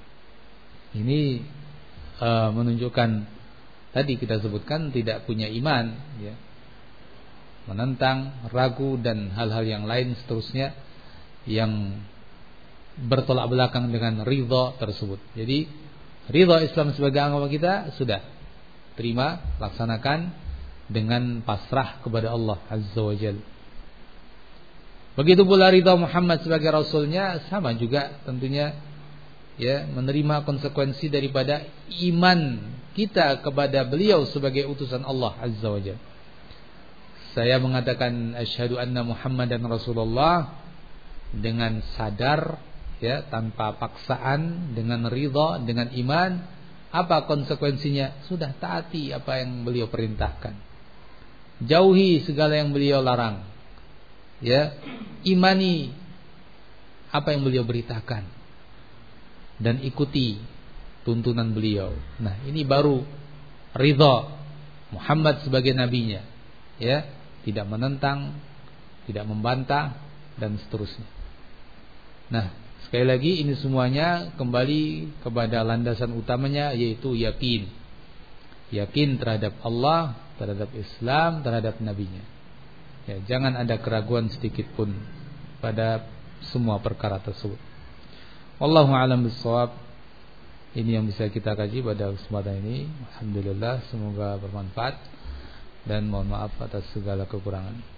Ini uh, menunjukkan tadi kita sebutkan tidak punya iman, ya. Menentang, ragu dan hal-hal yang lain seterusnya yang bertolak belakang dengan ridha tersebut. Jadi ridha Islam sebagai agama kita sudah terima, laksanakan dengan pasrah kepada Allah Azza wa Jalla. Begitu pula ridha Muhammad sebagai rasulnya, sama juga tentunya, ya, menerima konsekuensi daripada iman kita kepada beliau sebagai utusan Allah Azza wa Jalla. Saya mengatakan asyhadu anna Muhammadan Rasulullah dengan sadar, ya, tanpa paksaan, dengan ridha, dengan iman. Apa konsekuensinya? Sudah taati apa yang beliau perintahkan, jauhi segala yang beliau larang, ya, imani apa yang beliau beritakan, dan ikuti tuntunan beliau. Nah, ini baru ridha Muhammad sebagai nabinya, ya, tidak menentang, tidak membantah, dan seterusnya. Nah, sekali lagi ini semuanya kembali kepada landasan utamanya, yaitu yakin. Yakin terhadap Allah, terhadap Islam, terhadap nabinya. Ya, jangan ada keraguan sedikit pun pada semua perkara tersebut. Wallahu a'lam bissawab. Ini yang bisa kita kaji pada kesempatan ini. Alhamdulillah, semoga bermanfaat dan mohon maaf atas segala kekurangan.